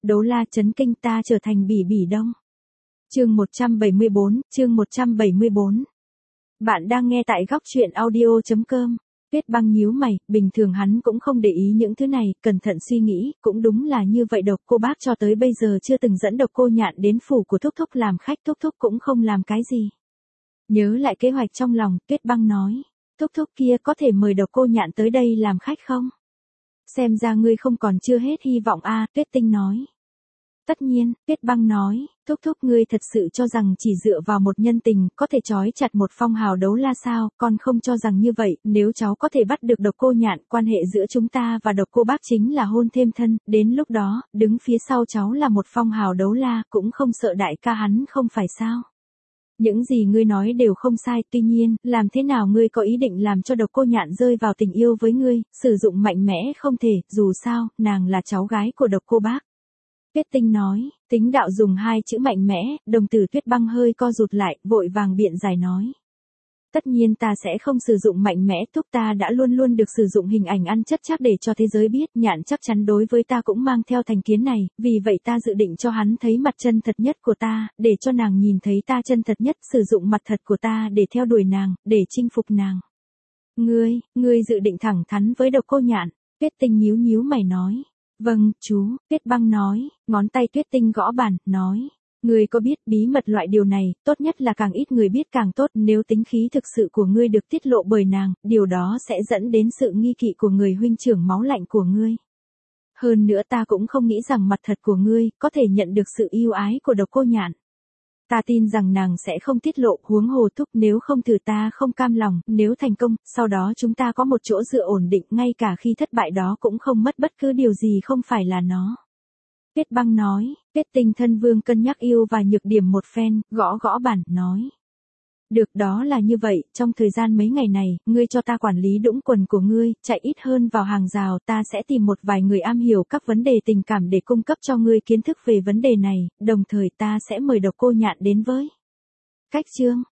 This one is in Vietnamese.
Đấu la chấn kinh ta trở thành bỉ bỉ đông. Chương 174. Bạn đang nghe tại góc truyện audio.com. Tuyết Băng nhíu mày, bình thường hắn cũng không để ý những thứ này, cẩn thận suy nghĩ, cũng đúng là như vậy. Độc Cô Bác cho tới bây giờ chưa từng dẫn Độc Cô Nhạn đến phủ của Thúc Thúc làm khách, Thúc Thúc cũng không làm cái gì. Nhớ lại kế hoạch trong lòng, Tuyết Băng nói, Thúc Thúc kia có thể mời Độc Cô Nhạn tới đây làm khách không? Xem ra ngươi không còn chưa hết hy vọng a, Tuyết Tinh nói. Tất nhiên, Tuyết Băng nói, Thúc Thúc ngươi thật sự cho rằng chỉ dựa vào một nhân tình có thể trói chặt một phong hào đấu la sao, con không cho rằng như vậy, nếu cháu có thể bắt được Độc Cô Nhạn, quan hệ giữa chúng ta và Độc Cô Bác chính là hôn thêm thân, đến lúc đó, đứng phía sau cháu là một phong hào đấu la, cũng không sợ đại ca hắn không phải sao. Những gì ngươi nói đều không sai, tuy nhiên, làm thế nào ngươi có ý định làm cho Độc Cô Nhạn rơi vào tình yêu với ngươi, sử dụng mạnh mẽ không thể, dù sao, nàng là cháu gái của Độc Cô Bác. Tuyết Tinh nói, tính đạo dùng hai chữ mạnh mẽ, đồng tử Tuyết Băng hơi co rụt lại, vội vàng biện giải nói. Tất nhiên ta sẽ không sử dụng mạnh mẽ, Thúc ta đã luôn luôn được sử dụng hình ảnh ăn chất chắc để cho thế giới biết, Nhạn chắc chắn đối với ta cũng mang theo thành kiến này, vì vậy ta dự định cho hắn thấy mặt chân thật nhất của ta, để cho nàng nhìn thấy ta chân thật nhất, sử dụng mặt thật của ta để theo đuổi nàng, để chinh phục nàng. Ngươi dự định thẳng thắn với Độc Cô Nhạn, Tuyết Tinh nhíu mày nói. Vâng, chú, Tuyết Băng nói, ngón tay Tuyết Tinh gõ bàn, nói. Ngươi có biết bí mật loại điều này, tốt nhất là càng ít người biết càng tốt, nếu tính khí thực sự của ngươi được tiết lộ bởi nàng, điều đó sẽ dẫn đến sự nghi kỵ của người huynh trưởng máu lạnh của ngươi. Hơn nữa ta cũng không nghĩ rằng mặt thật của ngươi có thể nhận được sự yêu ái của Độc Cô Nhạn. Ta tin rằng nàng sẽ không tiết lộ, huống hồ Thúc, nếu không thử ta không cam lòng, nếu thành công, sau đó chúng ta có một chỗ dựa ổn định, ngay cả khi thất bại đó cũng không mất bất cứ điều gì không phải là nó. Tuyết Băng nói, Tuyết Tinh thân vương cân nhắc ưu và nhược điểm một phen, gõ bàn, nói. Được, đó là như vậy, trong thời gian mấy ngày này, ngươi cho ta quản lý đũng quần của ngươi, chạy ít hơn vào hàng rào, ta sẽ tìm một vài người am hiểu các vấn đề tình cảm để cung cấp cho ngươi kiến thức về vấn đề này, đồng thời ta sẽ mời Độc Cô Nhạn đến với. Cách chương,